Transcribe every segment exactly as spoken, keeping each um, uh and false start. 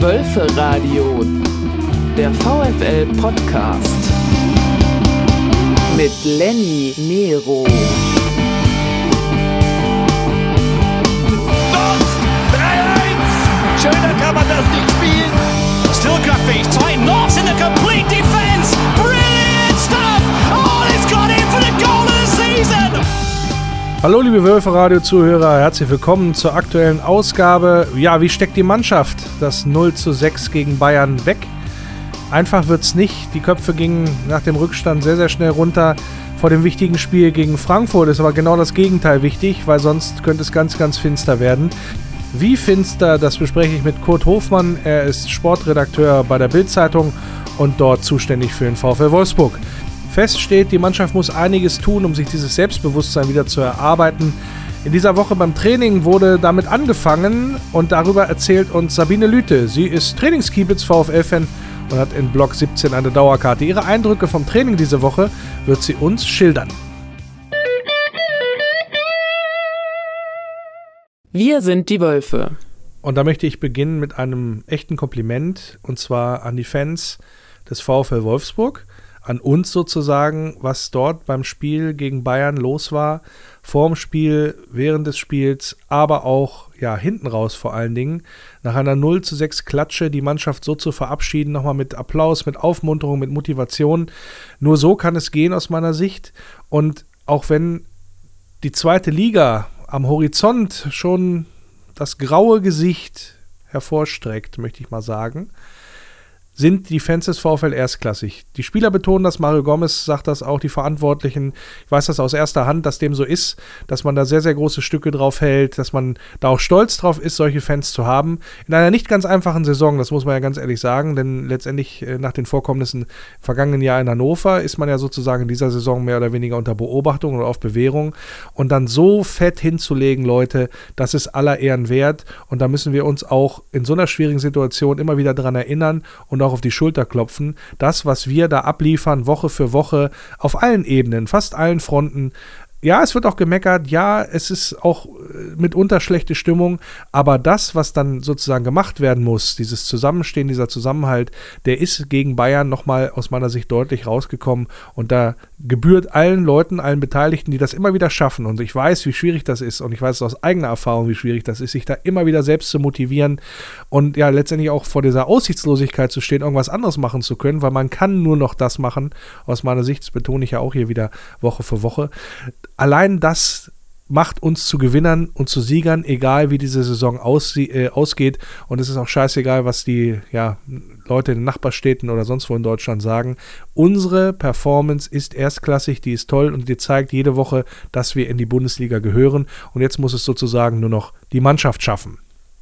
Wölferadio, der VfL-Podcast mit Lenny Nero. drei eins! Schöner kann man das nicht spielen. Still crafty, tight knots in the complete defense. Brilliant stuff! Oh, it's got in for the goal of the season! Hallo liebe Wölferadio-Zuhörer, herzlich willkommen zur aktuellen Ausgabe. Ja, wie steckt die Mannschaft das null zu sechs gegen Bayern weg? Einfach wird's nicht. Die Köpfe gingen nach dem Rückstand sehr, sehr schnell runter. Vor dem wichtigen Spiel gegen Frankfurt ist aber genau das Gegenteil wichtig, weil sonst könnte es ganz, ganz finster werden. Wie finster, das bespreche ich mit Kurt Hofmann. Er ist Sportredakteur bei der Bild-Zeitung und dort zuständig für den VfL Wolfsburg. Fest steht, die Mannschaft muss einiges tun, um sich dieses Selbstbewusstsein wieder zu erarbeiten. In dieser Woche beim Training wurde damit angefangen und darüber erzählt uns Sabine Lüthe. Sie ist Trainingskiebitz VfL-Fan und hat in Block siebzehn eine Dauerkarte. Ihre Eindrücke vom Training diese Woche wird sie uns schildern. Wir sind die Wölfe. Und da möchte ich beginnen mit einem echten Kompliment, und zwar an die Fans des VfL Wolfsburg, an uns sozusagen, was dort beim Spiel gegen Bayern los war, vorm Spiel, während des Spiels, aber auch ja hinten raus vor allen Dingen, nach einer null zu sechs Klatsche die Mannschaft so zu verabschieden, nochmal mit Applaus, mit Aufmunterung, mit Motivation. Nur so kann es gehen aus meiner Sicht. Und auch wenn die zweite Liga am Horizont schon das graue Gesicht hervorstreckt, möchte ich mal sagen, sind die Fans des VfL erstklassig. Die Spieler betonen das, Mario Gomez sagt das auch, die Verantwortlichen. Ich weiß das aus erster Hand, dass dem so ist, dass man da sehr, sehr große Stücke drauf hält, dass man da auch stolz drauf ist, solche Fans zu haben. In einer nicht ganz einfachen Saison, das muss man ja ganz ehrlich sagen, denn letztendlich äh, nach den Vorkommnissen im vergangenen Jahr in Hannover ist man ja sozusagen in dieser Saison mehr oder weniger unter Beobachtung oder auf Bewährung. Und dann so fett hinzulegen, Leute, das ist aller Ehren wert. Und da müssen wir uns auch in so einer schwierigen Situation immer wieder dran erinnern und auch auf die Schulter klopfen. Das, was wir da abliefern, Woche für Woche, auf allen Ebenen, fast allen Fronten. Ja, es wird auch gemeckert, ja, es ist auch mitunter schlechte Stimmung, aber das, was dann sozusagen gemacht werden muss, dieses Zusammenstehen, dieser Zusammenhalt, der ist gegen Bayern nochmal aus meiner Sicht deutlich rausgekommen und da gebührt allen Leuten, allen Beteiligten, die das immer wieder schaffen, und ich weiß, wie schwierig das ist und ich weiß aus eigener Erfahrung, wie schwierig das ist, sich da immer wieder selbst zu motivieren und ja, letztendlich auch vor dieser Aussichtslosigkeit zu stehen, irgendwas anderes machen zu können, weil man kann nur noch das machen, aus meiner Sicht, das betone ich ja auch hier wieder Woche für Woche. Allein das macht uns zu Gewinnern und zu Siegern, egal wie diese Saison aussie- äh, ausgeht. Und es ist auch scheißegal, was die ja, Leute in den Nachbarstädten oder sonst wo in Deutschland sagen. Unsere Performance ist erstklassig, die ist toll und die zeigt jede Woche, dass wir in die Bundesliga gehören. Und jetzt muss es sozusagen nur noch die Mannschaft schaffen.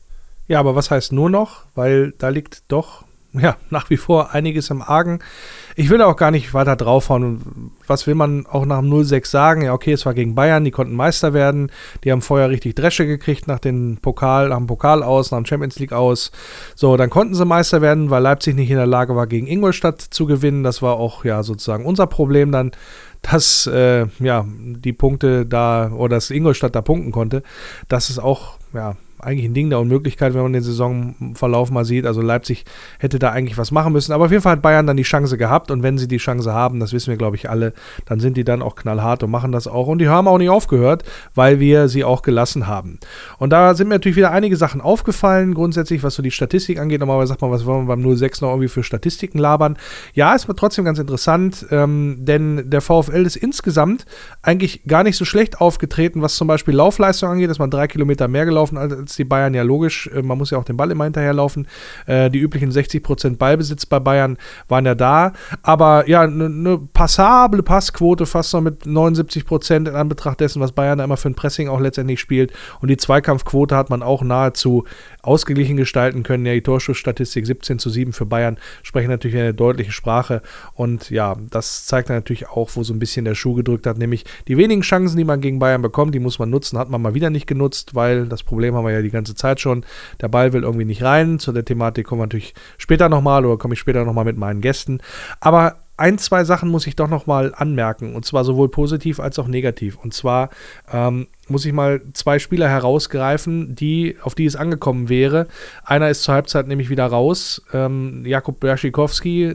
Ja, aber was heißt nur noch? Weil da liegt doch ja, nach wie vor einiges im Argen. Ich will auch gar nicht weiter draufhauen. Was will man auch nach dem null sechs sagen? Ja, okay, es war gegen Bayern, die konnten Meister werden. Die haben vorher richtig Dresche gekriegt nach dem Pokal, nach dem Pokal aus, nach dem Champions League aus. So, dann konnten sie Meister werden, weil Leipzig nicht in der Lage war, gegen Ingolstadt zu gewinnen. Das war auch ja sozusagen unser Problem dann, dass äh, ja die Punkte da, oder dass Ingolstadt da punkten konnte. Das ist auch, ja, eigentlich ein Ding der Unmöglichkeit, wenn man den Saisonverlauf mal sieht. Also Leipzig hätte da eigentlich was machen müssen. Aber auf jeden Fall hat Bayern dann die Chance gehabt. Und wenn sie die Chance haben, das wissen wir, glaube ich, alle, dann sind die dann auch knallhart und machen das auch. Und die haben auch nicht aufgehört, weil wir sie auch gelassen haben. Und da sind mir natürlich wieder einige Sachen aufgefallen. Grundsätzlich, was so die Statistik angeht. Normalerweise sagt man, was wollen wir beim null sechs noch irgendwie für Statistiken labern? Ja, ist mir trotzdem ganz interessant, ähm, denn der VfL ist insgesamt eigentlich gar nicht so schlecht aufgetreten, was zum Beispiel Laufleistung angeht. Dass man drei Kilometer mehr gelaufen als die Bayern, ja logisch, man muss ja auch den Ball immer hinterherlaufen. Äh, die üblichen sechzig Prozent Ballbesitz bei Bayern waren ja da, aber ja, eine ne passable Passquote, fast noch mit neunundsiebzig Prozent in Anbetracht dessen, was Bayern da immer für ein Pressing auch letztendlich spielt, und die Zweikampfquote hat man auch nahezu ausgeglichen gestalten können. Ja, die Torschussstatistik siebzehn zu sieben für Bayern sprechen natürlich eine deutliche Sprache, und ja, das zeigt natürlich auch, wo so ein bisschen der Schuh gedrückt hat, nämlich die wenigen Chancen, die man gegen Bayern bekommt, die muss man nutzen, hat man mal wieder nicht genutzt, weil das Problem haben wir ja die ganze Zeit schon. Der Ball will irgendwie nicht rein. Zu der Thematik kommen wir natürlich später nochmal, oder komme ich später nochmal mit meinen Gästen. Aber ein, zwei Sachen muss ich doch nochmal anmerken, und zwar sowohl positiv als auch negativ. Und zwar ähm, muss ich mal zwei Spieler herausgreifen, die, auf die es angekommen wäre. Einer ist zur Halbzeit nämlich wieder raus, ähm, Jakub Błaszczykowski,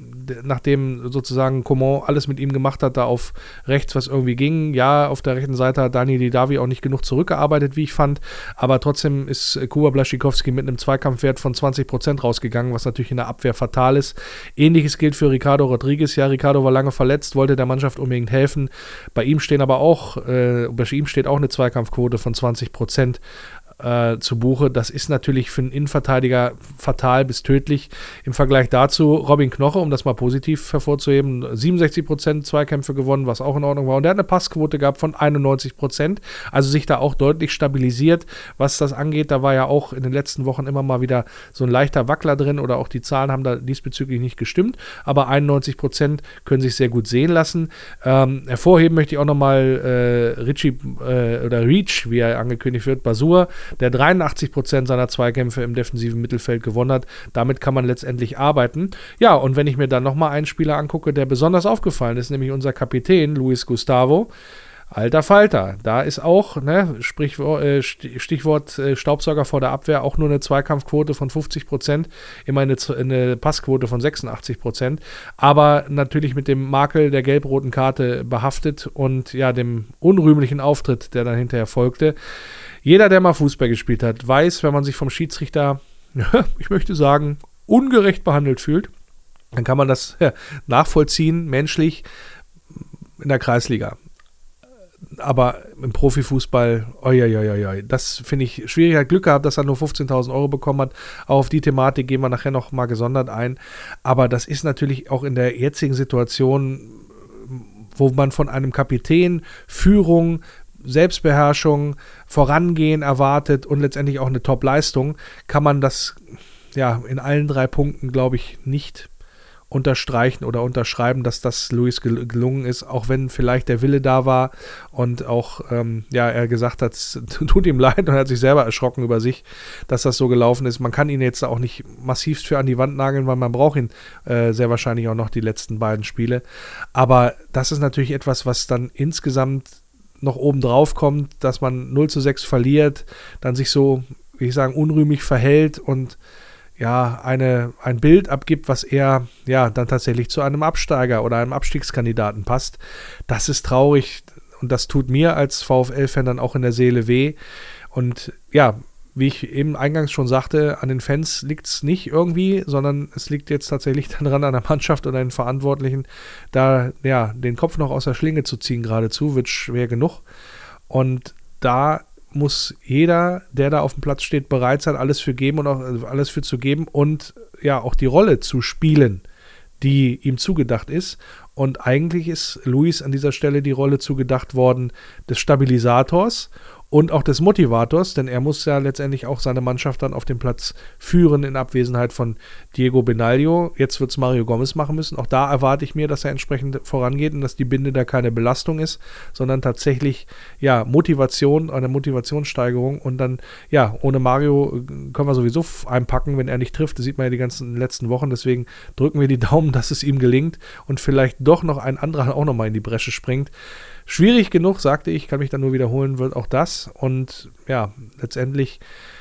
nachdem sozusagen Coman alles mit ihm gemacht hat, da auf rechts, was irgendwie ging. Ja, auf der rechten Seite hat Daniel Didavi auch nicht genug zurückgearbeitet, wie ich fand, aber trotzdem ist Kuba Błaszczykowski mit einem Zweikampfwert von zwanzig Prozent rausgegangen, was natürlich in der Abwehr fatal ist. Ähnliches gilt für Ricardo Rodriguez. Ja, Ricardo war lange verletzt, wollte der Mannschaft unbedingt helfen. Bei ihm stehen aber auch, äh, bei ihm steht auch eine Zweikampfquote von zwanzig Prozent äh, zu Buche. Das ist natürlich für einen Innenverteidiger fatal bis tödlich. Im Vergleich dazu Robin Knoche, um das mal positiv hervorzuheben, siebenundsechzig Prozent Zweikämpfe gewonnen, was auch in Ordnung war. Und der hat eine Passquote gehabt von einundneunzig Prozent, also sich da auch deutlich stabilisiert, was das angeht. Da war ja auch in den letzten Wochen immer mal wieder so ein leichter Wackler drin oder auch die Zahlen haben da diesbezüglich nicht gestimmt, aber einundneunzig Prozent können sich sehr gut sehen lassen. Ähm, hervorheben möchte ich auch nochmal äh, Richie äh, oder Reach, wie er angekündigt wird, Basur, der dreiundachtzig Prozent seiner Zweikämpfe im defensiven Mittelfeld gewonnen hat. Damit kann man letztendlich arbeiten. Ja, und wenn ich mir dann nochmal einen Spieler angucke, der besonders aufgefallen ist, nämlich unser Kapitän Luis Gustavo, alter Falter, da ist auch, ne, Sprichwort, äh, Stichwort äh, Staubsauger vor der Abwehr, auch nur eine Zweikampfquote von fünfzig Prozent, immer eine, eine Passquote von sechsundachtzig Prozent, aber natürlich mit dem Makel der gelb-roten Karte behaftet und ja, dem unrühmlichen Auftritt, der dann hinterher folgte. Jeder, der mal Fußball gespielt hat, weiß, wenn man sich vom Schiedsrichter, ich möchte sagen, ungerecht behandelt fühlt, dann kann man das ja, nachvollziehen, menschlich, in der Kreisliga. Aber im Profifußball, oi, oi, oi, oi, das finde ich schwierig. Er hat Glück gehabt, dass er nur fünfzehntausend Euro bekommen hat. Auch auf die Thematik gehen wir nachher noch mal gesondert ein. Aber das ist natürlich auch in der jetzigen Situation, wo man von einem Kapitän Führung, Selbstbeherrschung, Vorangehen erwartet und letztendlich auch eine Top-Leistung, kann man das ja in allen drei Punkten, glaube ich, nicht unterstreichen oder unterschreiben, dass das Luis gel- gelungen ist, auch wenn vielleicht der Wille da war und auch, ähm, ja, er gesagt hat, es tut ihm leid und er hat sich selber erschrocken über sich, dass das so gelaufen ist. Man kann ihn jetzt auch nicht massivst für an die Wand nageln, weil man braucht ihn äh, sehr wahrscheinlich auch noch die letzten beiden Spiele. Aber das ist natürlich etwas, was dann insgesamt noch oben drauf kommt, dass man null zu sechs verliert, dann sich so, wie ich sagen, unrühmlich verhält und ja, eine, ein Bild abgibt, was eher ja dann tatsächlich zu einem Absteiger oder einem Abstiegskandidaten passt. Das ist traurig und das tut mir als VfL-Fan dann auch in der Seele weh. Und ja, wie ich eben eingangs schon sagte, an den Fans liegt es nicht irgendwie, sondern es liegt jetzt tatsächlich dann dran, an der Mannschaft oder den Verantwortlichen, da ja den Kopf noch aus der Schlinge zu ziehen geradezu, wird schwer genug. Und da muss jeder, der da auf dem Platz steht, bereit sein, alles für geben und auch alles für zu geben und ja auch die Rolle zu spielen, die ihm zugedacht ist. Und eigentlich ist Luis an dieser Stelle die Rolle zugedacht worden des Stabilisators und auch des Motivators, denn er muss ja letztendlich auch seine Mannschaft dann auf dem Platz führen in Abwesenheit von Diego Benaglio. Jetzt wird es Mario Gomez machen müssen. Auch da erwarte ich mir, dass er entsprechend vorangeht und dass die Binde da keine Belastung ist, sondern tatsächlich ja Motivation, eine Motivationssteigerung und dann ja, ohne Mario können wir sowieso einpacken, wenn er nicht trifft. Das sieht man ja die ganzen letzten Wochen, deswegen drücken wir die Daumen, dass es ihm gelingt und vielleicht doch noch ein anderer auch nochmal in die Bresche springt. Schwierig genug, sagte ich, kann mich dann nur wiederholen, wird auch das. Und ja, letztendlich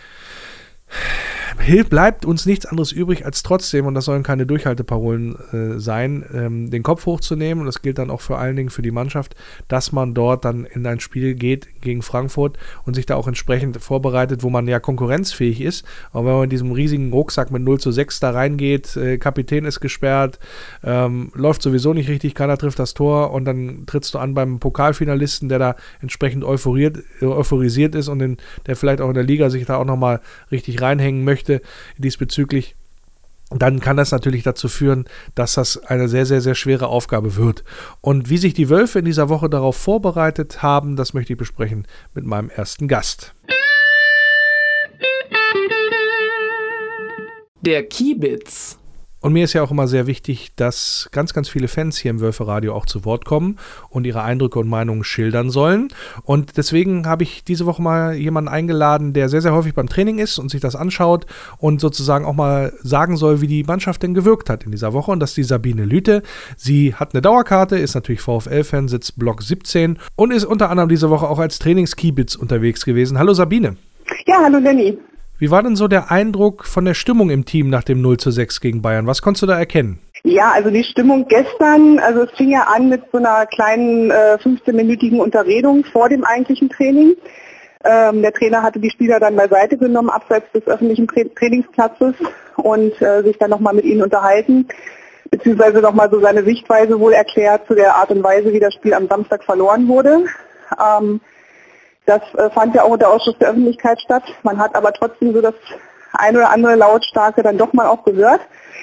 bleibt uns nichts anderes übrig, als trotzdem, und das sollen keine Durchhalteparolen äh, sein, ähm, den Kopf hochzunehmen, und das gilt dann auch vor allen Dingen für die Mannschaft, dass man dort dann in ein Spiel geht gegen Frankfurt und sich da auch entsprechend vorbereitet, wo man ja konkurrenzfähig ist. Aber wenn man in diesem riesigen Rucksack mit null zu sechs da reingeht, äh, Kapitän ist gesperrt, ähm, läuft sowieso nicht richtig, keiner trifft das Tor und dann trittst du an beim Pokalfinalisten, der da entsprechend euphoriert, äh, euphorisiert ist und in, der vielleicht auch in der Liga sich da auch nochmal richtig reinhängen möchte diesbezüglich, dann kann das natürlich dazu führen, dass das eine sehr, sehr, sehr schwere Aufgabe wird. Und wie sich die Wölfe in dieser Woche darauf vorbereitet haben, das möchte ich besprechen mit meinem ersten Gast. Der Kiebitz. Und mir ist ja auch immer sehr wichtig, dass ganz, ganz viele Fans hier im Wölferadio auch zu Wort kommen und ihre Eindrücke und Meinungen schildern sollen. Und deswegen habe ich diese Woche mal jemanden eingeladen, der sehr, sehr häufig beim Training ist und sich das anschaut und sozusagen auch mal sagen soll, wie die Mannschaft denn gewirkt hat in dieser Woche. Und das ist die Sabine Lüthe. Sie hat eine Dauerkarte, ist natürlich VfL-Fan, sitzt Block siebzehn und ist unter anderem diese Woche auch als Trainingskiebitz unterwegs gewesen. Hallo Sabine. Ja, hallo Lenny. Wie war denn so der Eindruck von der Stimmung im Team nach dem null zu sechs gegen Bayern? Was konntest du da erkennen? Ja, also die Stimmung gestern, also es fing ja an mit so einer kleinen äh, fünfzehnminütigen Unterredung vor dem eigentlichen Training. Ähm, der Trainer hatte die Spieler dann beiseite genommen, abseits des öffentlichen Tra- Trainingsplatzes und äh, sich dann nochmal mit ihnen unterhalten, beziehungsweise nochmal so seine Sichtweise wohl erklärt zu der Art und Weise, wie das Spiel am Samstag verloren wurde. Ähm, Das äh, fand ja auch unter Ausschuss der Öffentlichkeit statt. Man hat aber trotzdem so das ein oder andere Lautstarke dann doch mal auch gehört.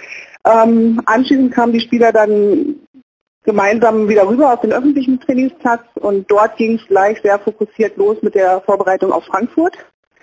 Ähm, anschließend kamen die Spieler dann gemeinsam wieder rüber auf den öffentlichen Trainingsplatz und dort ging es gleich sehr fokussiert los mit der Vorbereitung auf Frankfurt.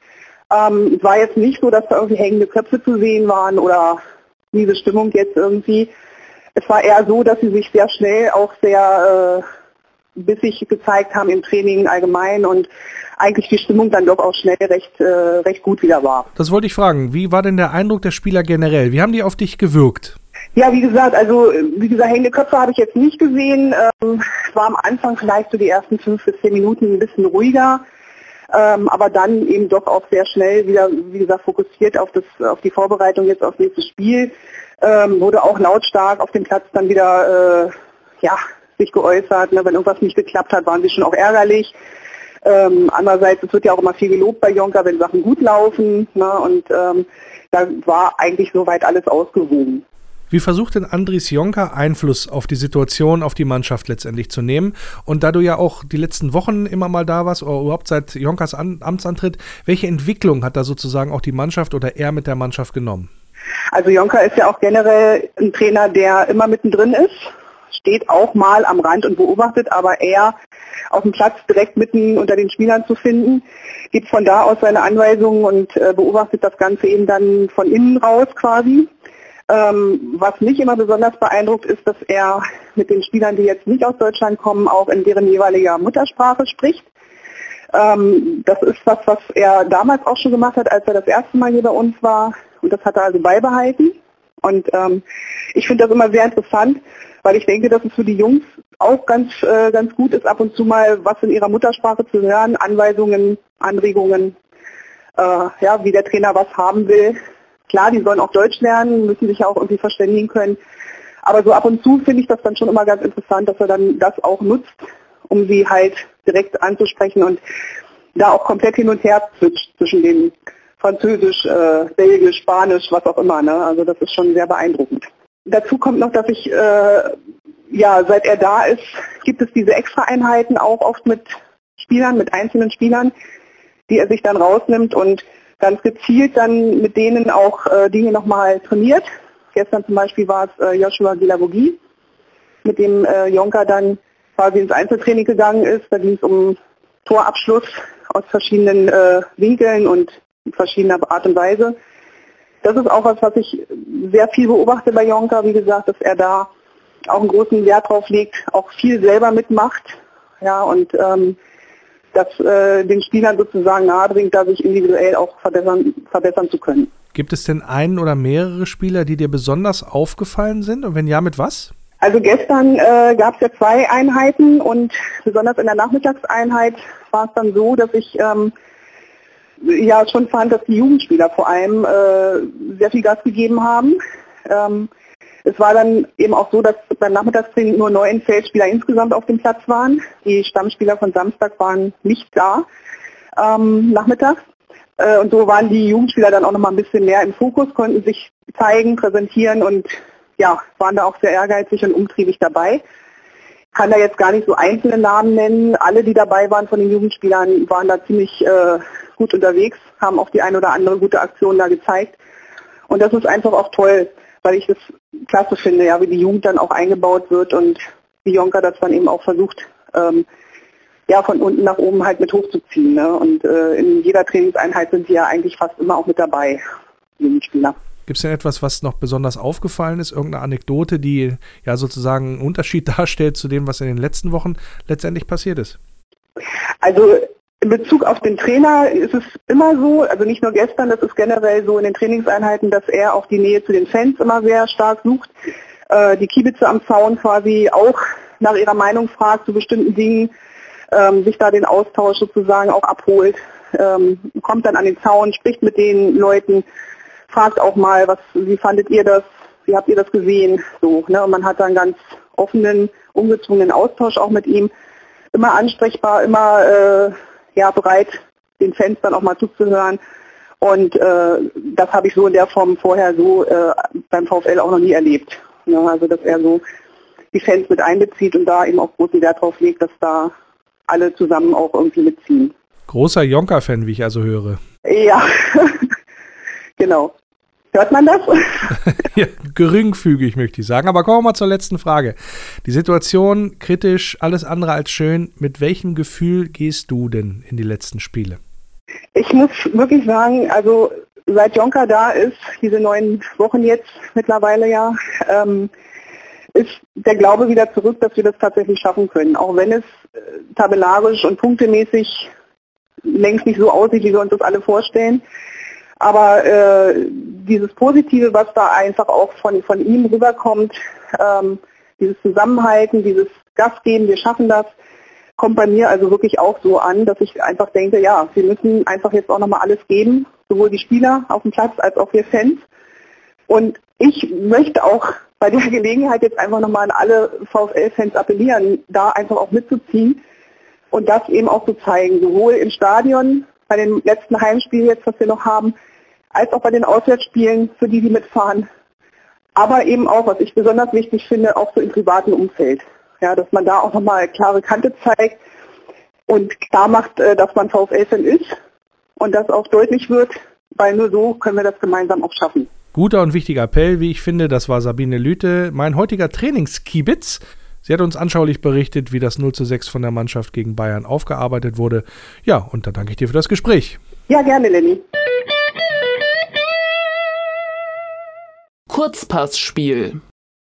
Ähm, es war jetzt nicht so, dass da irgendwie hängende Köpfe zu sehen waren oder diese Stimmung jetzt irgendwie. Es war eher so, dass sie sich sehr schnell auch sehr... Äh, bissig gezeigt haben im Training allgemein und eigentlich die Stimmung dann doch auch schnell recht, äh, recht gut wieder war. Das wollte ich fragen. Wie war denn der Eindruck der Spieler generell? Wie haben die auf dich gewirkt? Ja, wie gesagt, also wie gesagt, hängende Köpfe habe ich jetzt nicht gesehen. Ähm, es war am Anfang vielleicht so die ersten fünf bis zehn Minuten ein bisschen ruhiger, ähm, aber dann eben doch auch sehr schnell wieder, wie gesagt, fokussiert auf das, auf die Vorbereitung jetzt aufs nächste Spiel. Ähm, wurde auch lautstark auf dem Platz dann wieder, äh, ja, sich geäußert, ne? Wenn irgendwas nicht geklappt hat, waren sie schon auch ärgerlich. Ähm, andererseits, es wird ja auch immer viel gelobt bei Jonker, wenn Sachen gut laufen, ne? Und ähm, da war eigentlich soweit alles ausgewogen. Wie versucht denn Andries Jonker Einfluss auf die Situation, auf die Mannschaft letztendlich zu nehmen? Und da du ja auch die letzten Wochen immer mal da warst, oder überhaupt seit Jonkers An- Amtsantritt, welche Entwicklung hat da sozusagen auch die Mannschaft oder er mit der Mannschaft genommen? Also Jonker ist ja auch generell ein Trainer, der immer mittendrin ist. Steht auch mal am Rand und beobachtet, aber eher auf dem Platz direkt mitten unter den Spielern zu finden, gibt von da aus seine Anweisungen und äh, beobachtet das Ganze eben dann von innen raus quasi. Ähm, was mich immer besonders beeindruckt ist, dass er mit den Spielern, die jetzt nicht aus Deutschland kommen, auch in deren jeweiliger Muttersprache spricht. Ähm, das ist was, was er damals auch schon gemacht hat, als er das erste Mal hier bei uns war und das hat er also beibehalten. Und ähm, ich finde das immer sehr interessant, weil ich denke, dass es für die Jungs auch ganz, äh, ganz gut ist, ab und zu mal was in ihrer Muttersprache zu hören, Anweisungen, Anregungen, äh, ja, wie der Trainer was haben will. Klar, die sollen auch Deutsch lernen, müssen sich ja auch irgendwie verständigen können. Aber so ab und zu finde ich das dann schon immer ganz interessant, dass er dann das auch nutzt, um sie halt direkt anzusprechen und da auch komplett hin und her switcht zwischen den Französisch, äh, Belgisch, Spanisch, was auch immer. Ne? Also das ist schon sehr beeindruckend. Dazu kommt noch, dass ich, äh, ja, seit er da ist, gibt es diese Extra-Einheiten auch oft mit Spielern, mit einzelnen Spielern, die er sich dann rausnimmt und ganz gezielt dann mit denen auch äh, Dinge nochmal trainiert. Gestern zum Beispiel war es äh, Joshua Gilavogi, mit dem äh, Jonker dann quasi ins Einzeltraining gegangen ist. Da ging es um Torabschluss aus verschiedenen äh, Winkeln und in verschiedener Art und Weise. Das ist auch was, was ich sehr viel beobachte bei Jonker, wie gesagt, dass er da auch einen großen Wert drauf legt, auch viel selber mitmacht, ja, und ähm, das äh, den Spielern sozusagen nahebringt, da sich individuell auch verbessern, verbessern zu können. Gibt es denn einen oder mehrere Spieler, die dir besonders aufgefallen sind? Und wenn ja, mit was? Also gestern äh, gab es ja zwei Einheiten und besonders in der Nachmittagseinheit war es dann so, dass ich ähm, ja schon fand, dass die Jugendspieler vor allem äh, sehr viel Gas gegeben haben. Ähm, es war dann eben auch so, dass beim Nachmittagstraining nur neun Feldspieler insgesamt auf dem Platz waren. Die Stammspieler von Samstag waren nicht da ähm, nachmittags. Äh, und so waren die Jugendspieler dann auch noch mal ein bisschen mehr im Fokus, konnten sich zeigen, präsentieren und ja, waren da auch sehr ehrgeizig und umtriebig dabei. Ich kann da jetzt gar nicht so einzelne Namen nennen. Alle, die dabei waren von den Jugendspielern, waren da ziemlich äh, gut unterwegs, haben auch die ein oder andere gute Aktion da gezeigt. Und das ist einfach auch toll, weil ich das klasse finde, ja, wie die Jugend dann auch eingebaut wird und wie Jonker das dann eben auch versucht, ähm, ja, von unten nach oben halt mit hochzuziehen. Ne? Und äh, in jeder Trainingseinheit sind sie ja eigentlich fast immer auch mit dabei, die Jugendspieler. Gibt es denn etwas, was noch besonders aufgefallen ist? Irgendeine Anekdote, die ja sozusagen einen Unterschied darstellt zu dem, was in den letzten Wochen letztendlich passiert ist? Also in Bezug auf den Trainer ist es immer so, also nicht nur gestern, das ist generell so in den Trainingseinheiten, dass er auch die Nähe zu den Fans immer sehr stark sucht. Äh, die Kiebitze am Zaun quasi auch nach ihrer Meinung fragt zu bestimmten Dingen, ähm, sich da den Austausch sozusagen auch abholt, ähm, kommt dann an den Zaun, spricht mit den Leuten, fragt auch mal, was, wie fandet ihr das, wie habt ihr das gesehen, so, ne? Und man hat dann ganz offenen, ungezwungenen Austausch auch mit ihm, immer ansprechbar, immer äh, ja, bereit, den Fans dann auch mal zuzuhören. Und äh, das habe ich so in der Form vorher so äh, beim VfL auch noch nie erlebt. Ja, also dass er so die Fans mit einbezieht und da eben auch großen Wert drauf legt, dass da alle zusammen auch irgendwie mitziehen. Großer Jonker-Fan, wie ich also höre. Ja, genau. Hört man das? Ja, geringfügig möchte ich sagen. Aber kommen wir mal zur letzten Frage. Die Situation kritisch, alles andere als schön. Mit welchem Gefühl gehst du denn in die letzten Spiele? Ich muss wirklich sagen, also seit Jonker da ist, diese neun Wochen jetzt mittlerweile ja, ähm, ist der Glaube wieder zurück, dass wir das tatsächlich schaffen können. Auch wenn es äh, tabellarisch und punktemäßig längst nicht so aussieht, wie wir uns das alle vorstellen. Aber äh, dieses Positive, was da einfach auch von, von ihm rüberkommt, ähm, dieses Zusammenhalten, dieses Gas geben, wir schaffen das, kommt bei mir also wirklich auch so an, dass ich einfach denke, ja, wir müssen einfach jetzt auch nochmal alles geben, sowohl die Spieler auf dem Platz als auch wir Fans. Und ich möchte auch bei der Gelegenheit jetzt einfach nochmal an alle VfL-Fans appellieren, da einfach auch mitzuziehen und das eben auch zu zeigen, sowohl im Stadion, bei den letzten Heimspielen jetzt, was wir noch haben, als auch bei den Auswärtsspielen, für die sie mitfahren. Aber eben auch, was ich besonders wichtig finde, auch so im privaten Umfeld. Ja, dass man da auch nochmal klare Kante zeigt und klar macht, dass man VfL-Fan ist und das auch deutlich wird, weil nur so können wir das gemeinsam auch schaffen. Guter und wichtiger Appell, wie ich finde, das war Sabine Lüthe, mein heutiger Trainingskiebitz. Sie hat uns anschaulich berichtet, wie das null zu sechs von der Mannschaft gegen Bayern aufgearbeitet wurde. Ja, und dann danke ich dir für das Gespräch. Ja, gerne, Lenny. Kurzpassspiel.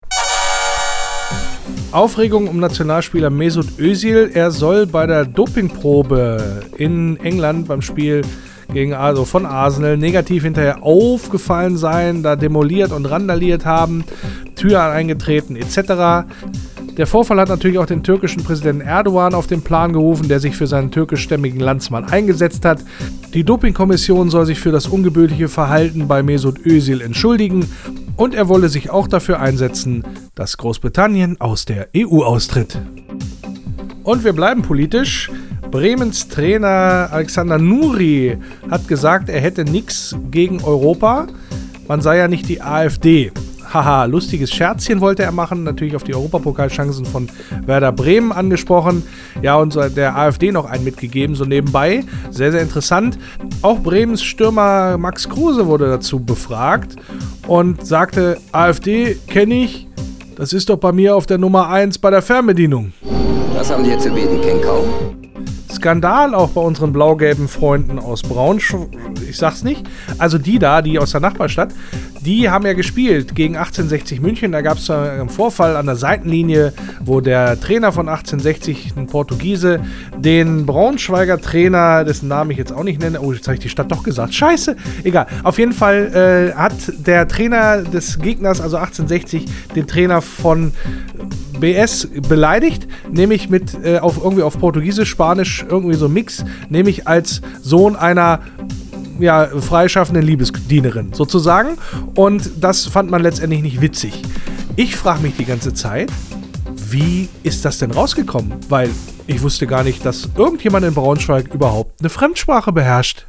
Aufregung um Nationalspieler Mesut Özil. Er soll bei der Dopingprobe in England beim Spiel gegen also von Arsenal negativ hinterher aufgefallen sein, da demoliert und randaliert haben, Tür eingetreten et cetera. Der Vorfall hat natürlich auch den türkischen Präsidenten Erdogan auf den Plan gerufen, der sich für seinen türkischstämmigen Landsmann eingesetzt hat. Die Dopingkommission soll sich für das ungebührliche Verhalten bei Mesut Özil entschuldigen und er wolle sich auch dafür einsetzen, dass Großbritannien aus der E U austritt. Und wir bleiben politisch. Bremens Trainer Alexander Nuri hat gesagt, er hätte nichts gegen Europa. Man sei ja nicht die AfD. Haha, lustiges Scherzchen wollte er machen, natürlich auf die Europapokalchancen von Werder Bremen angesprochen. Ja, und der AfD noch einen mitgegeben, so nebenbei. Sehr, sehr interessant. Auch Bremens Stürmer Max Kruse wurde dazu befragt und sagte, AfD kenne ich, das ist doch bei mir auf der Nummer eins bei der Fernbedienung. Was haben die jetzt zu bieten, King Kong? Skandal auch bei unseren blau-gelben Freunden aus Braunschweig, ich sag's nicht, also die da, die aus der Nachbarstadt, die haben ja gespielt gegen achtzehnhundertsechzig München, da gab es einen Vorfall an der Seitenlinie, wo der Trainer von achtzehnhundertsechzig, ein Portugiese, den Braunschweiger Trainer, dessen Namen ich jetzt auch nicht nenne, oh, jetzt habe ich die Stadt doch gesagt, scheiße, egal, auf jeden Fall äh, hat der Trainer des Gegners, also achtzehnhundertsechzig, den Trainer von B S beleidigt, nämlich mit äh, auf irgendwie auf Portugiesisch, Spanisch, irgendwie so ein Mix, nämlich als Sohn einer ja, freischaffenden Liebesdienerin sozusagen, und das fand man letztendlich nicht witzig. Ich frage mich die ganze Zeit, wie ist das denn rausgekommen? Weil ich wusste gar nicht, dass irgendjemand in Braunschweig überhaupt eine Fremdsprache beherrscht.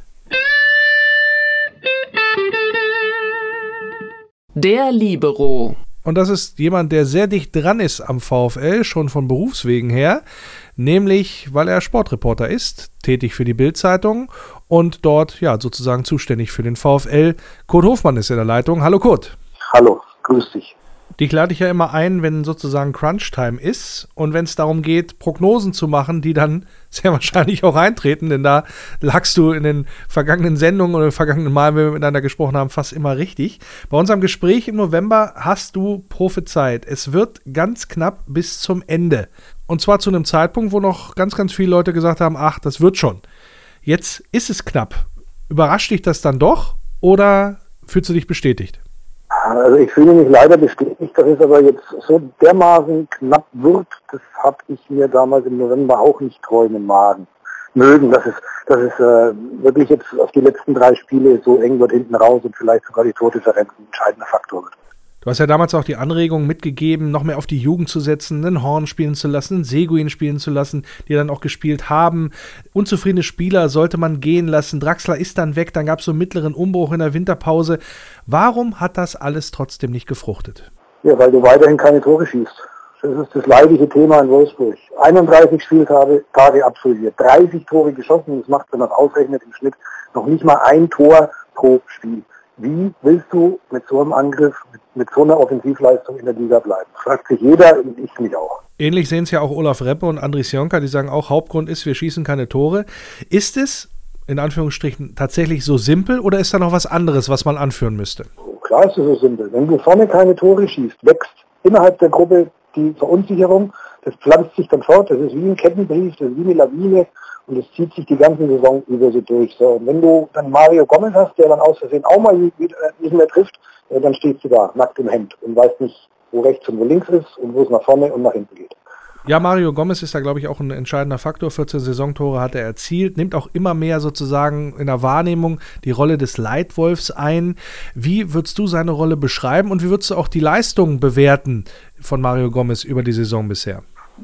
Der Libero. Und das ist jemand, der sehr dicht dran ist am VfL, schon von Berufswegen her, nämlich weil er Sportreporter ist, tätig für die Bild-Zeitung und dort ja sozusagen zuständig für den VfL. Kurt Hofmann ist in der Leitung. Hallo Kurt. Hallo, grüß dich. Dich lade ich ja immer ein, wenn sozusagen Crunch-Time ist und wenn es darum geht, Prognosen zu machen, die dann sehr wahrscheinlich auch eintreten, denn da lagst du in den vergangenen Sendungen oder vergangenen Malen, wenn wir miteinander gesprochen haben, fast immer richtig. Bei unserem Gespräch im November hast du prophezeit, es wird ganz knapp bis zum Ende. Und zwar zu einem Zeitpunkt, wo noch ganz, ganz viele Leute gesagt haben, ach, das wird schon. Jetzt ist es knapp. Überrascht dich das dann doch oder fühlst du dich bestätigt? Also ich fühle mich leider bestätigt, dass es aber jetzt so dermaßen knapp wird, das habe ich mir damals im November auch nicht träumen magen, mögen, dass es, dass es äh, wirklich jetzt auf die letzten drei Spiele so eng wird hinten raus und vielleicht sogar die Tordifferenz ein entscheidender Faktor wird. Du hast ja damals auch die Anregung mitgegeben, noch mehr auf die Jugend zu setzen, einen Horn spielen zu lassen, einen Seguin spielen zu lassen, die dann auch gespielt haben. Unzufriedene Spieler sollte man gehen lassen. Draxler ist dann weg, dann gab es so einen mittleren Umbruch in der Winterpause. Warum hat das alles trotzdem nicht gefruchtet? Ja, weil du weiterhin keine Tore schießt. Das ist das leidige Thema in Wolfsburg. einunddreißig Spieltage Tage absolviert, dreißig Tore geschossen, das macht, wenn man es ausrechnet, im Schnitt noch nicht mal ein Tor pro Spiel. Wie willst du mit so einem Angriff, mit, mit so einer Offensivleistung in der Liga bleiben? Fragt sich jeder, und ich mich auch. Ähnlich sehen es ja auch Olaf Reppe und Andris Jonker, die sagen auch, Hauptgrund ist, wir schießen keine Tore. Ist es, in Anführungsstrichen, tatsächlich so simpel oder ist da noch was anderes, was man anführen müsste? Klar ist es so simpel. Wenn du vorne keine Tore schießt, wächst innerhalb der Gruppe die Verunsicherung, das pflanzt sich dann fort, das ist wie ein Kettenbrief, das ist wie eine Lawine. Und es zieht sich die ganze Saison über so durch. So, und wenn du dann Mario Gomez hast, der dann aus Versehen auch mal nicht mehr trifft, dann stehst du da, nackt im Hemd und weißt nicht, wo rechts und wo links ist und wo es nach vorne und nach hinten geht. Ja, Mario Gomez ist da, glaube ich, auch ein entscheidender Faktor. vierzehn Saisontore hat er erzielt, nimmt auch immer mehr sozusagen in der Wahrnehmung die Rolle des Leitwolfs ein. Wie würdest du seine Rolle beschreiben und wie würdest du auch die Leistung bewerten von Mario Gomez über die Saison bisher?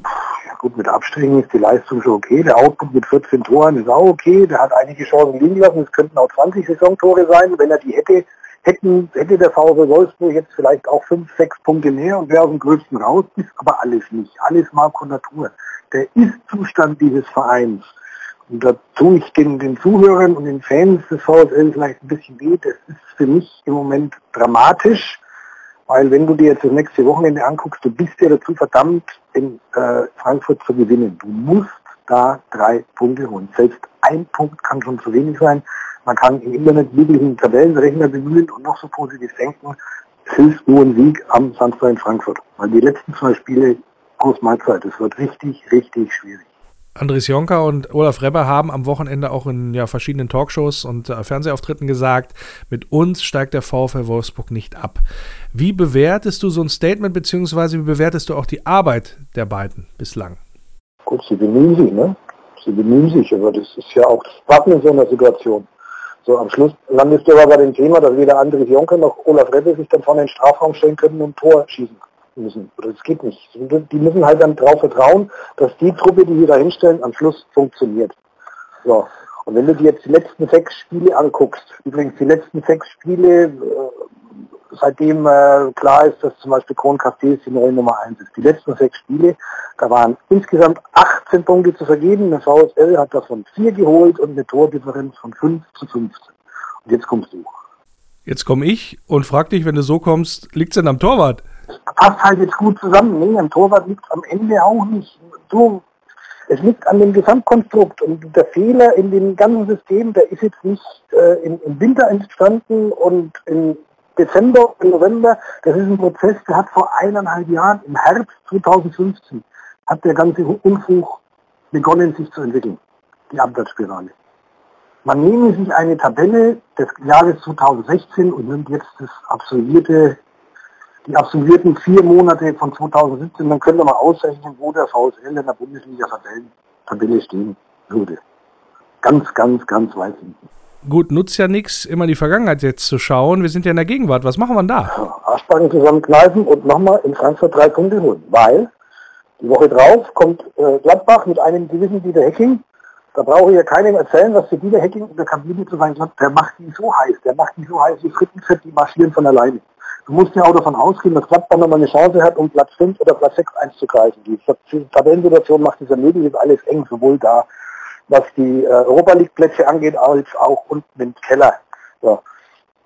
Gut, mit Abstrichen ist die Leistung schon okay. Der Output mit vierzehn Toren ist auch okay. Der hat einige Chancen liegen lassen. Es könnten auch zwanzig Saisontore sein. Wenn er die hätte, hätten, hätte der VfL Wolfsburg jetzt vielleicht auch fünf, sechs Punkte mehr und wäre aus dem Gröbsten raus. Ist aber alles nicht. Alles Makulatur. Der Ist-Zustand dieses Vereins. Und da tue ich den, den Zuhörern und den Fans des VfL vielleicht ein bisschen weh. Das ist für mich im Moment dramatisch. Weil wenn du dir jetzt das nächste Wochenende anguckst, du bist ja dazu verdammt, in äh, Frankfurt zu gewinnen. Du musst da drei Punkte holen. Selbst ein Punkt kann schon zu wenig sein. Man kann im Internet wirklich einen Tabellenrechner bemühen und noch so positiv denken. Es hilft nur ein Sieg am Samstag in Frankfurt. Weil die letzten zwei Spiele aus Mahlzeit, das wird richtig, richtig schwierig. Andris Jonker und Olaf Reppe haben am Wochenende auch in ja, verschiedenen Talkshows und äh, Fernsehauftritten gesagt, mit uns steigt der VfL Wolfsburg nicht ab. Wie bewertest du so ein Statement, beziehungsweise wie bewertest du auch die Arbeit der beiden bislang? Gut, sie bemühen sich, ne? Sie bemühen sich, aber das ist ja auch das Wappen in so einer Situation. So, am Schluss landest du aber bei dem Thema, dass weder Andris Jonker noch Olaf Reppe sich dann vorne in den Strafraum stellen können und ein Tor schießen müssen. Oder das geht nicht. Die müssen halt dann darauf vertrauen, dass die Truppe, die sie da hinstellen, am Schluss funktioniert. So. Und wenn du dir jetzt die letzten sechs Spiele anguckst, übrigens die letzten sechs Spiele, äh, seitdem äh, klar ist, dass zum Beispiel Kron Castells die neue Nummer eins ist. Die letzten sechs Spiele, da waren insgesamt achtzehn Punkte zu vergeben. Der VfL hat davon vier geholt und eine Tordifferenz von fünf zu fünfzehn. Und jetzt kommst du. Jetzt komme ich und frag dich, wenn du so kommst, liegt's denn am Torwart? Passt halt jetzt gut zusammen. Nee, am Torwart liegt es am Ende auch nicht. Du, es liegt an dem Gesamtkonstrukt und der Fehler in dem ganzen System, der ist jetzt nicht äh, im, im Winter entstanden und im Dezember, im November. Das ist ein Prozess, der hat vor eineinhalb Jahren, im Herbst zweitausendfünfzehn, hat der ganze Unfug begonnen, sich zu entwickeln. Die Abwärtsspirale. Man nehme sich eine Tabelle des Jahres zweitausendsechzehn und nimmt jetzt das absolvierte Die absolvierten vier Monate von zweitausendsiebzehn, dann können wir mal ausrechnen, wo der VfL in der Bundesliga-Tabelle stehen würde. Ganz, ganz, ganz weit hinten. Gut, nutzt ja nichts, immer die Vergangenheit jetzt zu schauen. Wir sind ja in der Gegenwart. Was machen wir da? Ja, Arschbacken zusammenkneifen und nochmal in Frankfurt drei Punkte holen. Weil die Woche drauf kommt äh, Gladbach mit einem gewissen Dieter Hecking. Da brauche ich ja keinem erzählen, was für Dieter Hecking in der Kabine zu sein hat. Der macht die so heiß. Der macht die so heiß wie Frittenfett, die marschieren von alleine. Du musst ja auch davon ausgehen, dass Gladbach nochmal eine Chance hat, um Platz fünf oder Platz sechs einzugreifen. Die Tabellensituation macht dieser möglich, ist alles eng, sowohl da, was die äh, Europa-League-Plätze angeht, als auch unten im Keller. So.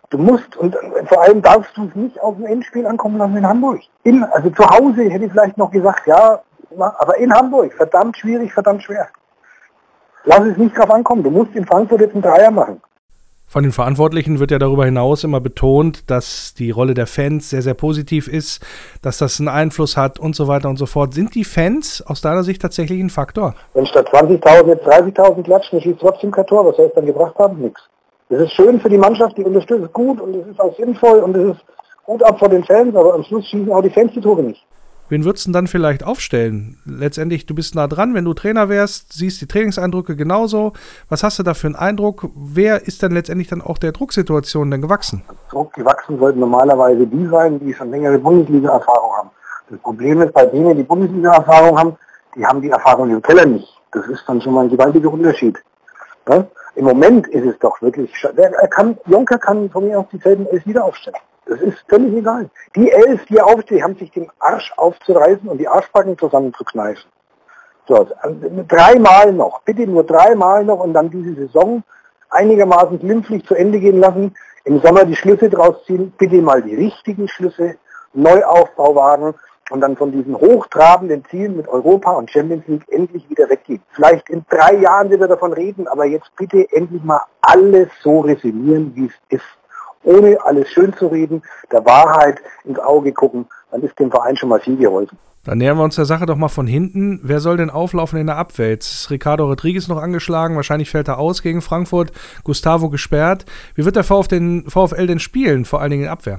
Du musst, und vor allem darfst du es nicht auf ein Endspiel ankommen lassen in Hamburg. In, also zu Hause hätte ich vielleicht noch gesagt, ja, aber in Hamburg, verdammt schwierig, verdammt schwer. Lass es nicht drauf ankommen, du musst in Frankfurt jetzt einen Dreier machen. Von den Verantwortlichen wird ja darüber hinaus immer betont, dass die Rolle der Fans sehr, sehr positiv ist, dass das einen Einfluss hat und so weiter und so fort. Sind die Fans aus deiner Sicht tatsächlich ein Faktor? Wenn statt zwanzigtausend jetzt dreißigtausend klatschen, schießt trotzdem kein Tor, was soll es dann gebracht haben? Nix. Es ist schön für die Mannschaft, die unterstützt gut und es ist auch sinnvoll und es ist gut ab vor den Fans, aber am Schluss schießen auch die Fans die Tore nicht. Wen würdest du denn dann vielleicht aufstellen? Letztendlich, du bist nah dran, wenn du Trainer wärst, siehst die Trainingseindrücke genauso. Was hast du da für einen Eindruck? Wer ist dann letztendlich dann auch der Drucksituation denn gewachsen? Druck gewachsen sollten normalerweise die sein, die schon längere Bundesliga-Erfahrung haben. Das Problem ist, bei denen, die Bundesliga-Erfahrung haben, die haben die Erfahrung im Keller nicht. Das ist dann schon mal ein gewaltiger Unterschied. Ja? Im Moment ist es doch wirklich, er kann, Jonker kann von mir aus dieselben Elf wieder aufstellen. Das ist völlig egal. Die Elf, die er aufsteht, haben sich den Arsch aufzureißen und die Arschbacken zusammenzukneifen. So, dreimal noch, bitte nur dreimal noch und dann diese Saison einigermaßen glimpflich zu Ende gehen lassen, im Sommer die Schlüsse draus ziehen, bitte mal die richtigen Schlüsse, Neuaufbau wagen und dann von diesen hochtrabenden Zielen mit Europa und Champions League endlich wieder weggehen. Vielleicht in drei Jahren wird er davon reden, aber jetzt bitte endlich mal alles so resümieren, wie es ist. Ohne alles schön zu reden, der Wahrheit ins Auge gucken, dann ist dem Verein schon mal viel geholfen. Dann nähern wir uns der Sache doch mal von hinten. Wer soll denn auflaufen in der Abwehr? Jetzt ist Ricardo Rodriguez noch angeschlagen, wahrscheinlich fällt er aus gegen Frankfurt, Gustavo gesperrt. Wie wird der VfL denn spielen, vor allen Dingen in Abwehr?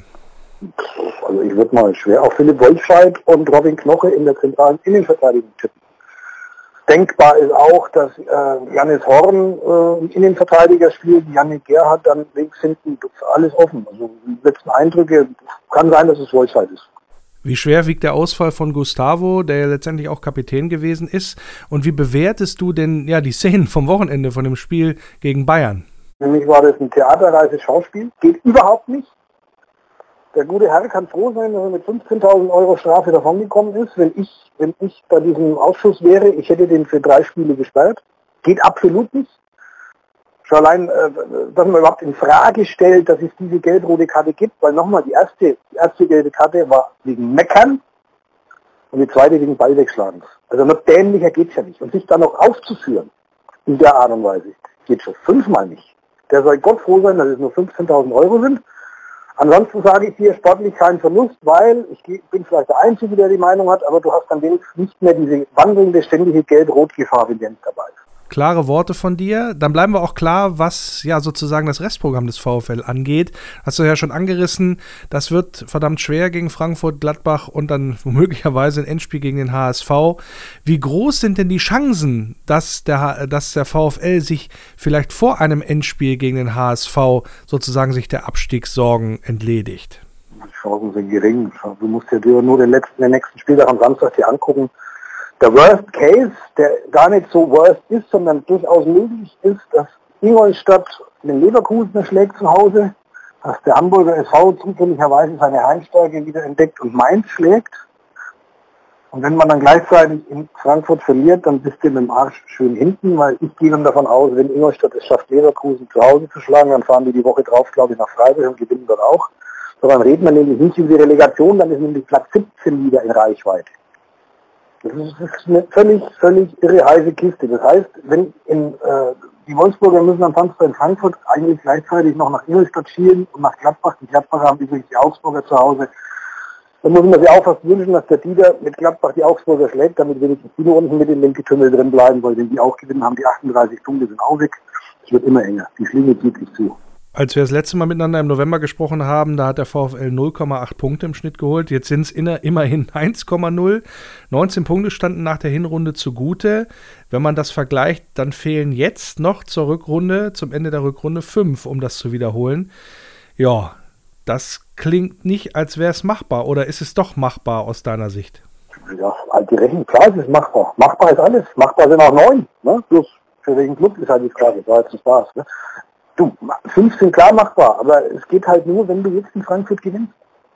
Also ich würde mal schwer auf Philipp Wolfscheid und Robin Knoche in der zentralen Innenverteidigung tippen. Denkbar ist auch, dass äh, Jannis Horn äh, Innenverteidiger spielt, Jannik Gerhardt dann links hinten, alles offen. Also die letzten Eindrücke, kann sein, dass es Wolfscheid ist. Wie schwer wiegt der Ausfall von Gustavo, der ja letztendlich auch Kapitän gewesen ist? Und wie bewertest du denn ja die Szenen vom Wochenende von dem Spiel gegen Bayern? Für mich war das ein theaterreiches Schauspiel, geht überhaupt nicht. Der gute Herr kann froh sein, dass er mit fünfzehntausend Euro Strafe davongekommen ist. Wenn ich, wenn ich bei diesem Ausschuss wäre, ich hätte den für drei Spiele gesperrt. Geht absolut nicht. Schon allein, äh, dass man überhaupt in Frage stellt, dass es diese gelb-rote Karte gibt, weil nochmal, die erste, die erste gelbe Karte war wegen Meckern und die zweite wegen Ballwegschlagens. Also noch dämlicher geht's ja nicht. Und sich dann noch aufzuführen in der Art und Weise, geht schon fünfmal nicht. Der soll Gott froh sein, dass es nur fünfzehntausend Euro sind. Ansonsten sage ich dir sportlich keinen Verlust, weil ich bin vielleicht der Einzige, der die Meinung hat, aber du hast dann wenigstens nicht mehr diese wandelnde, ständige Gelb-Rot-Gefahr, wenn der nicht dabei ist. Klare Worte von dir. Dann bleiben wir auch klar, was ja sozusagen das Restprogramm des VfL angeht. Hast du ja schon angerissen, das wird verdammt schwer gegen Frankfurt, Gladbach und dann möglicherweise ein Endspiel gegen den H S V. Wie groß sind denn die Chancen, dass der, dass der VfL sich vielleicht vor einem Endspiel gegen den H S V sozusagen sich der Abstiegssorgen entledigt? Die Chancen sind gering. Du musst dir nur den letzten, den nächsten Spieltag am Samstag dir angucken. Der Worst Case, der gar nicht so worst ist, sondern durchaus möglich ist, dass Ingolstadt den Leverkusen schlägt zu Hause, dass der Hamburger S V zufälligerweise seine Heimstärke wieder entdeckt und Mainz schlägt. Und wenn man dann gleichzeitig in Frankfurt verliert, dann bist du mit dem Arsch schön hinten, weil ich gehe dann davon aus, wenn Ingolstadt es schafft, Leverkusen zu Hause zu schlagen, dann fahren die die Woche drauf, glaube ich, nach Freiburg und gewinnen dort auch. So, dann reden wir nämlich nicht über die Relegation, dann ist nämlich Platz siebzehn wieder in Reichweite. Das ist eine völlig, völlig irre heiße Kiste. Das heißt, wenn in, äh, die Wolfsburger müssen am Samstag in Frankfurt eigentlich gleichzeitig noch nach Ingolstadt schielen und nach Gladbach. Die Gladbacher haben übrigens die Augsburger zu Hause. Dann muss man sich auch fast wünschen, dass der Dieter mit Gladbach die Augsburger schlägt, damit wenigstens die nur unten mit in dem Getümmel drin bleiben, weil wenn die auch gewinnen, haben die achtunddreißig Punkte, sind auch weg. Es wird immer enger. Die Schlinge zieht sich zu. Als wir das letzte Mal miteinander im November gesprochen haben, da hat der VfL null Komma acht Punkte im Schnitt geholt. Jetzt sind es immerhin eins Komma null. neunzehn Punkte standen nach der Hinrunde zugute. Wenn man das vergleicht, dann fehlen jetzt noch zur Rückrunde, zum Ende der Rückrunde fünf, um das zu wiederholen. Ja, das klingt nicht, als wäre es machbar. Oder ist es doch machbar aus deiner Sicht? Ja, die Rechnung, klar, es ist machbar. Machbar ist alles. Machbar sind auch neun. Ne? Bloß für welchen Club ist halt die Frage. Das war jetzt ein Spaß. Ne? Du, fünf sind klar machbar, aber es geht halt nur, wenn du jetzt in Frankfurt gewinnst.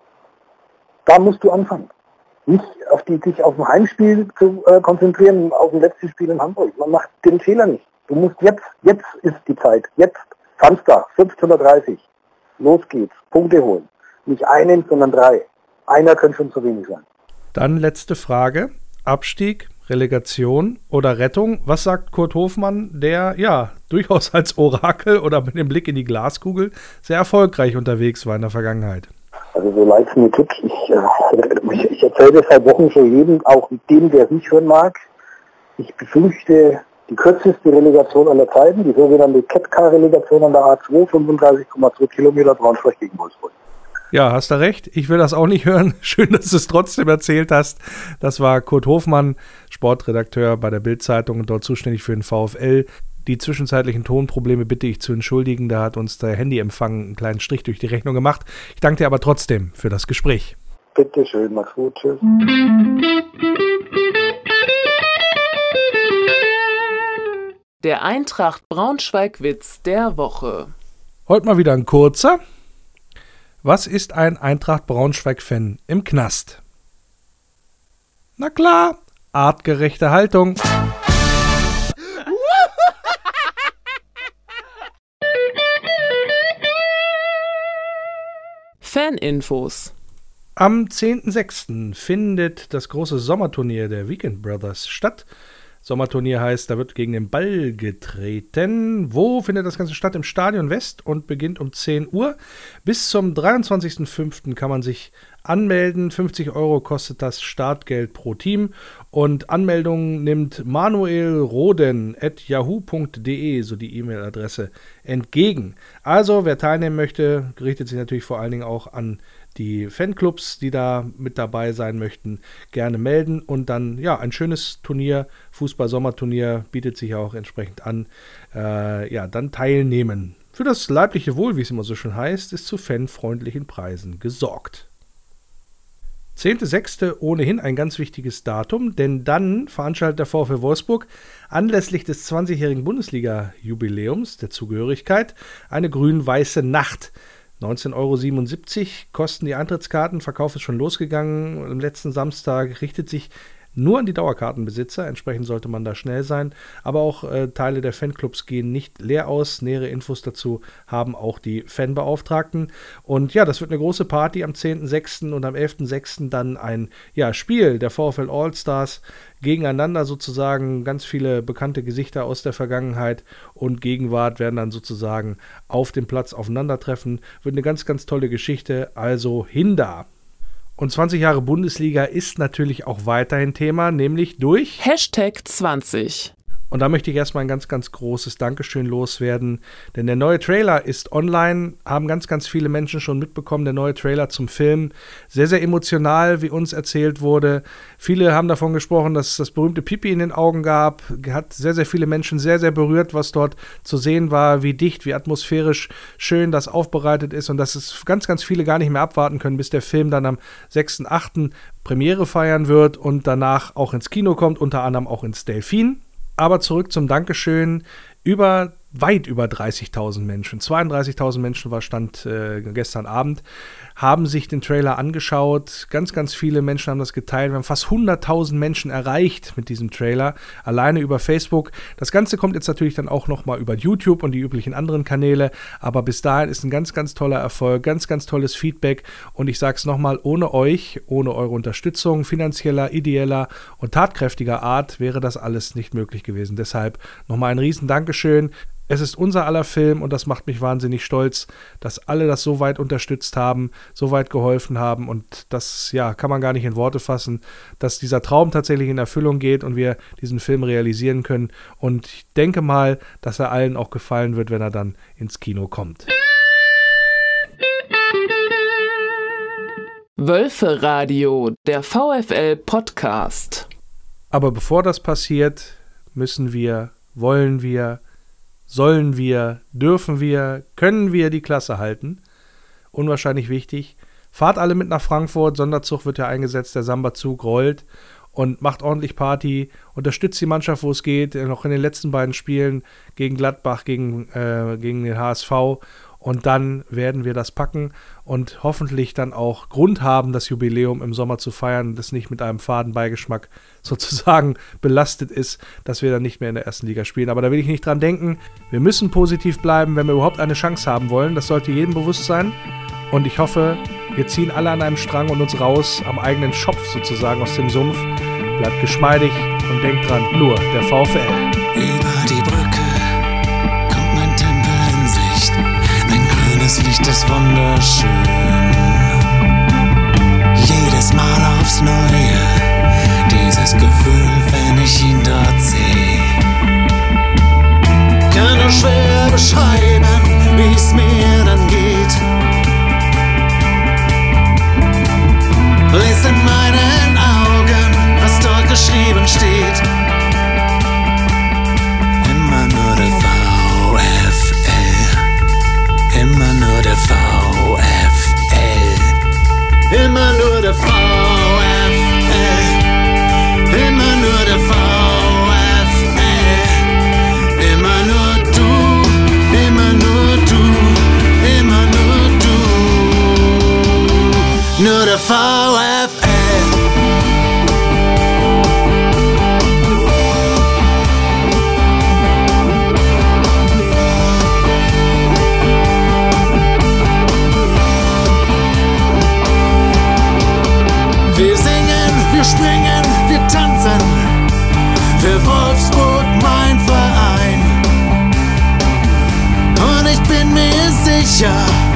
Da musst du anfangen. Nicht auf die, dich auf ein Heimspiel zu äh, konzentrieren, auf ein letztes Spiel in Hamburg. Man macht den Fehler nicht. Du musst jetzt, jetzt ist die Zeit. Jetzt, Samstag, fünfzehn Uhr dreißig. Los geht's. Punkte holen. Nicht einen, sondern drei. Einer könnte schon zu wenig sein. Dann letzte Frage. Abstieg, Relegation oder Rettung? Was sagt Kurt Hofmann, der ja durchaus als Orakel oder mit dem Blick in die Glaskugel sehr erfolgreich unterwegs war in der Vergangenheit? Also so leid es mir tut, ich, äh, ich, ich erzähle das seit Wochen schon jedem, auch dem, der es nicht hören mag. Ich befürchte die kürzeste Relegation aller Zeiten, die sogenannte Ketka-Relegation an der A zwei, fünfunddreißig Komma zwei Kilometer Braunschweig gegen Wolfsburg. Ja, hast du recht. Ich will das auch nicht hören. Schön, dass du es trotzdem erzählt hast. Das war Kurt Hofmann, Sportredakteur bei der Bild-Zeitung und dort zuständig für den VfL. Die zwischenzeitlichen Tonprobleme bitte ich zu entschuldigen. Da hat uns der Handyempfang einen kleinen Strich durch die Rechnung gemacht. Ich danke dir aber trotzdem für das Gespräch. Bitte schön, mach's gut. Tschüss. Der Eintracht Braunschweig-Witz der Woche. Heute mal wieder ein kurzer. Was ist ein Eintracht Braunschweig-Fan im Knast? Na klar, artgerechte Haltung. Faninfos. Am zehnten sechsten findet das große Sommerturnier der Weekend Brothers statt. Sommerturnier heißt, da wird gegen den Ball getreten. Wo findet das Ganze statt? Im Stadion West und beginnt um zehn Uhr. Bis zum dreiundzwanzigsten fünften kann man sich anmelden. fünfzig Euro kostet das Startgeld pro Team. Und Anmeldungen nimmt Manuel Roden at yahoo punkt de, so die E-Mail-Adresse, entgegen. Also, wer teilnehmen möchte, richtet sich natürlich vor allen Dingen auch an die Fanclubs, die da mit dabei sein möchten, gerne melden und dann, ja, ein schönes Turnier, Fußball-Sommerturnier, bietet sich auch entsprechend an, äh, ja, dann teilnehmen. Für das leibliche Wohl, wie es immer so schön heißt, ist zu fanfreundlichen Preisen gesorgt. zehnten sechsten ohnehin ein ganz wichtiges Datum, denn dann veranstaltet der VfL Wolfsburg anlässlich des zwanzigjährigen Bundesliga-Jubiläums der Zugehörigkeit eine grün-weiße Nacht. neunzehn Euro siebenundsiebzig kosten die Eintrittskarten, Verkauf ist schon losgegangen. Am letzten Samstag richtet sich nur an die Dauerkartenbesitzer, entsprechend sollte man da schnell sein. Aber auch äh, Teile der Fanclubs gehen nicht leer aus. Nähere Infos dazu haben auch die Fanbeauftragten. Und ja, das wird eine große Party am zehnten sechsten und am elften sechsten dann ein ja, Spiel der VfL All-Stars gegeneinander sozusagen. Ganz viele bekannte Gesichter aus der Vergangenheit und Gegenwart werden dann sozusagen auf dem Platz aufeinandertreffen. Wird eine ganz, ganz tolle Geschichte, also hin da. Und zwanzig Jahre Bundesliga ist natürlich auch weiterhin Thema, nämlich durch Hashtag zwanzig. Und da möchte ich erstmal ein ganz, ganz großes Dankeschön loswerden, denn der neue Trailer ist online, haben ganz, ganz viele Menschen schon mitbekommen, der neue Trailer zum Film. Sehr, sehr emotional, wie uns erzählt wurde. Viele haben davon gesprochen, dass es das berühmte Pipi in den Augen gab. Hat sehr, sehr viele Menschen sehr, sehr berührt, was dort zu sehen war, wie dicht, wie atmosphärisch schön das aufbereitet ist und dass es ganz, ganz viele gar nicht mehr abwarten können, bis der Film dann am sechsten achten Premiere feiern wird und danach auch ins Kino kommt, unter anderem auch ins Delfin. Aber zurück zum Dankeschön. Über, weit über dreißigtausend Menschen, zweiunddreißigtausend Menschen war Stand äh, gestern Abend, haben sich den Trailer angeschaut. Ganz, ganz viele Menschen haben das geteilt. Wir haben fast hunderttausend Menschen erreicht mit diesem Trailer, alleine über Facebook. Das Ganze kommt jetzt natürlich dann auch nochmal über YouTube und die üblichen anderen Kanäle. Aber bis dahin ist ein ganz, ganz toller Erfolg, ganz, ganz tolles Feedback. Und ich sage es nochmal, ohne euch, ohne eure Unterstützung, finanzieller, ideeller und tatkräftiger Art wäre das alles nicht möglich gewesen. Deshalb nochmal ein riesen Dankeschön. Es ist unser aller Film und das macht mich wahnsinnig stolz, dass alle das so weit unterstützt haben, so weit geholfen haben und das, ja, kann man gar nicht in Worte fassen, dass dieser Traum tatsächlich in Erfüllung geht und wir diesen Film realisieren können und ich denke mal, dass er allen auch gefallen wird, wenn er dann ins Kino kommt. Wölfe-Radio, der VfL-Podcast. Aber bevor das passiert, müssen wir, wollen wir, sollen wir, dürfen wir, können wir die Klasse halten? Unwahrscheinlich wichtig. Fahrt alle mit nach Frankfurt, Sonderzug wird ja eingesetzt, der Samba-Zug rollt und macht ordentlich Party, unterstützt die Mannschaft, wo es geht, noch in den letzten beiden Spielen gegen Gladbach, gegen, äh, gegen den H S V Und dann werden wir das packen und hoffentlich dann auch Grund haben, das Jubiläum im Sommer zu feiern, das nicht mit einem faden Beigeschmack sozusagen belastet ist, dass wir dann nicht mehr in der ersten Liga spielen. Aber da will ich nicht dran denken. Wir müssen positiv bleiben, wenn wir überhaupt eine Chance haben wollen. Das sollte jedem bewusst sein. Und ich hoffe, wir ziehen alle an einem Strang und uns raus am eigenen Schopf sozusagen aus dem Sumpf. Bleibt geschmeidig und denkt dran, nur der VfL. Über die Brücke kommt mein Tempel in Sicht. Ein grünes Licht ist wunderschön. Jedes Mal aufs Neue, dieses Gefühl, wenn ich ihn dort sehe. Kann nur schwer beschreiben, wie es mir dann geht. Lies in meinen Augen, was dort geschrieben steht. Immer nur der VfL, immer nur der VfL, immer nur der VfL, immer nur der VfL, immer nur du, immer nur du, immer nur du, nur der VfL. Wir singen, wir springen, wir tanzen, für Wolfsburg mein Verein. Und ich bin mir sicher,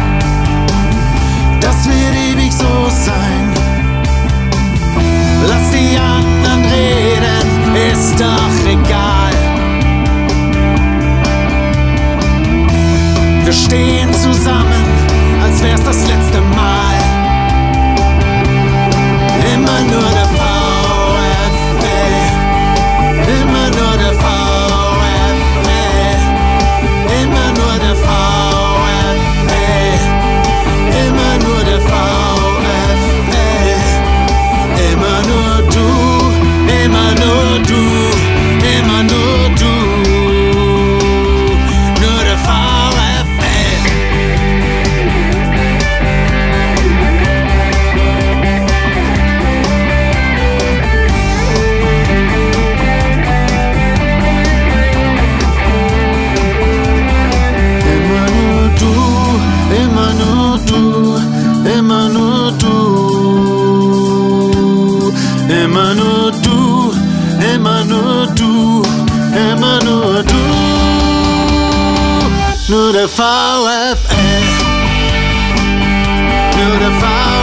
das wird ewig so sein. Lass die anderen reden, ist doch egal. Wir stehen zusammen, als wär's das letzte Mal. Immer nur der VfL, immer nur der VfL, immer nur der VfL, immer nur der VfL, immer nur du, immer nur du, immer nur du, nur der VfL. Immer nur du, immer nur du, immer nur du, immer nur du, immer nur du, nur der VfL, nur der VfL.